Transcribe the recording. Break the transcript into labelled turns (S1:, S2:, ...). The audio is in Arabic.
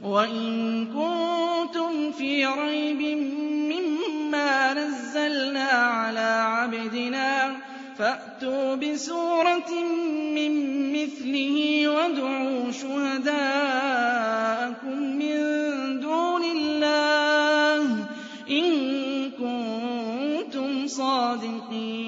S1: وَإِن كُنتُمْ فِي رَيْبٍ مِّمَّا نَزَّلْنَا عَلَىٰ عَبْدِنَا فَأْتُوا بِسُورَةٍ مِّن مِّثْلِهِ وَادْعُوا شُهَدَاءَكُم مِّن دُونِ اللَّهِ إِن كُنتُمْ صَادِقِينَ